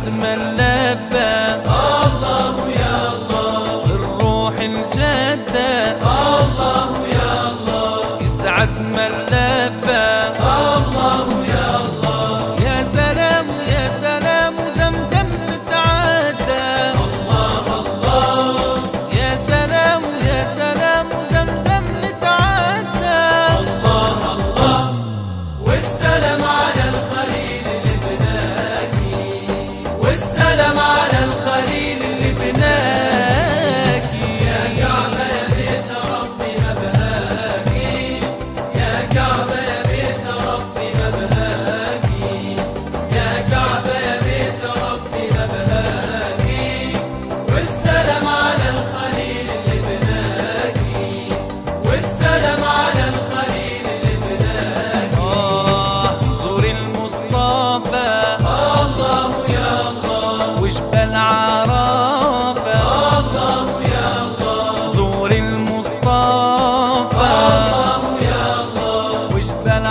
يسعد من لبى الله يا الله، بالروح الجدة الله يا الله، يسعد من لبى الله يا الله، يا سلام يا سلام زمزم نتعدى الله الله، يا سلام يا سلام زمزم نتعدى الله الله، والسلام على الخليل اللي بناكي، والسلام على الخليل اللي بناكي، يا كعبة يا بيت ربي مبهاكي، يا كعبة يا بيت ربي مبهاكي، يا كعبة يا بيت ربي مبهاكي، والسلام على الخليل اللي بناكي، والسلام على الخليل اللي بناكي. زور المصطفى الله يا الله، وجبل عرفة الله يا الله، زور المصطفى الله يا الله، وجبل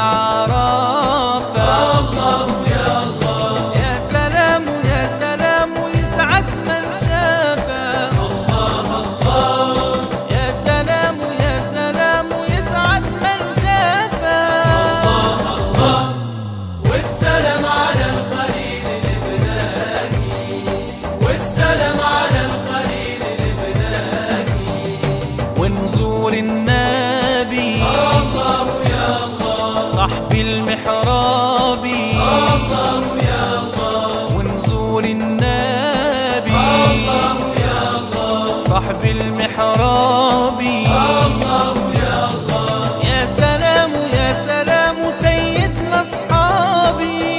عرفة الله يا الله، يا سلام يا سلام يسعد من شافه الله الله، يا سلام يا سلام يسعد من شافه الله الله، والسلام على الخليل اللي بناكي، والسلام على الخليل اللي بناكي، ونزور النبي الله يا الله، صاحب المحراب الله يا الله، ونزور النبي الله يا الله، صاحب المحراب الله يا الله، يا سلام يا سلام سيدنا اصحابي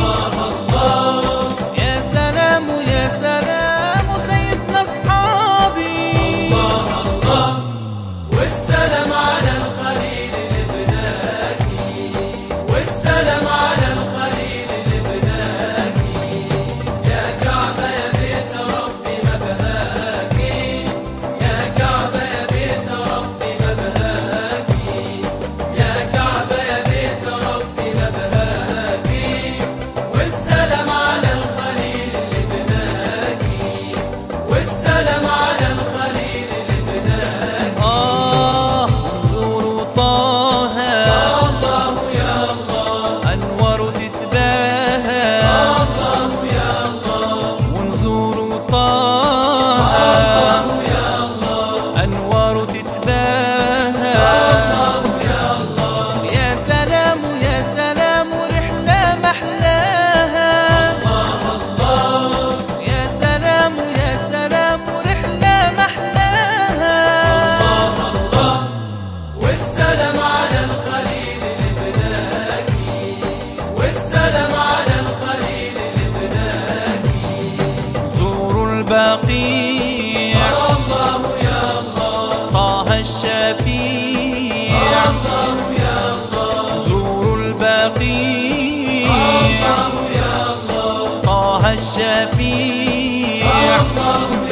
الله يا سلام يا سلام سيدنا اصحابي الله، والسلام على الخليل اللي بناكي، والسلام على الخليل اللي بناكي، يا كعبة يا بيت ربي مبهاكي، يا كعبة يا بيت ربي مبهاكي، يا كعبة يا بيت ربي مبهاكي، والسلام على الخليل اللي بناكي، والسلام على الخليل اللي بناكي. نزور طه الله يا الله، انور تتباهى الله يا الله، ونزور طه الله يا الله، انور تتباهى الله يا الله، يا سلام يا سلام رحلة محلاها الله يا سلام يا سلام رحلة محلاها الله، والسلام على الخليل اللي بناكي، والسلام على الخليل اللي بناكي، زوروا البقيع الله يا الله، طه الشفيع الله يا الله، زوروا البقيع الله يا الله، طه الشفيع الله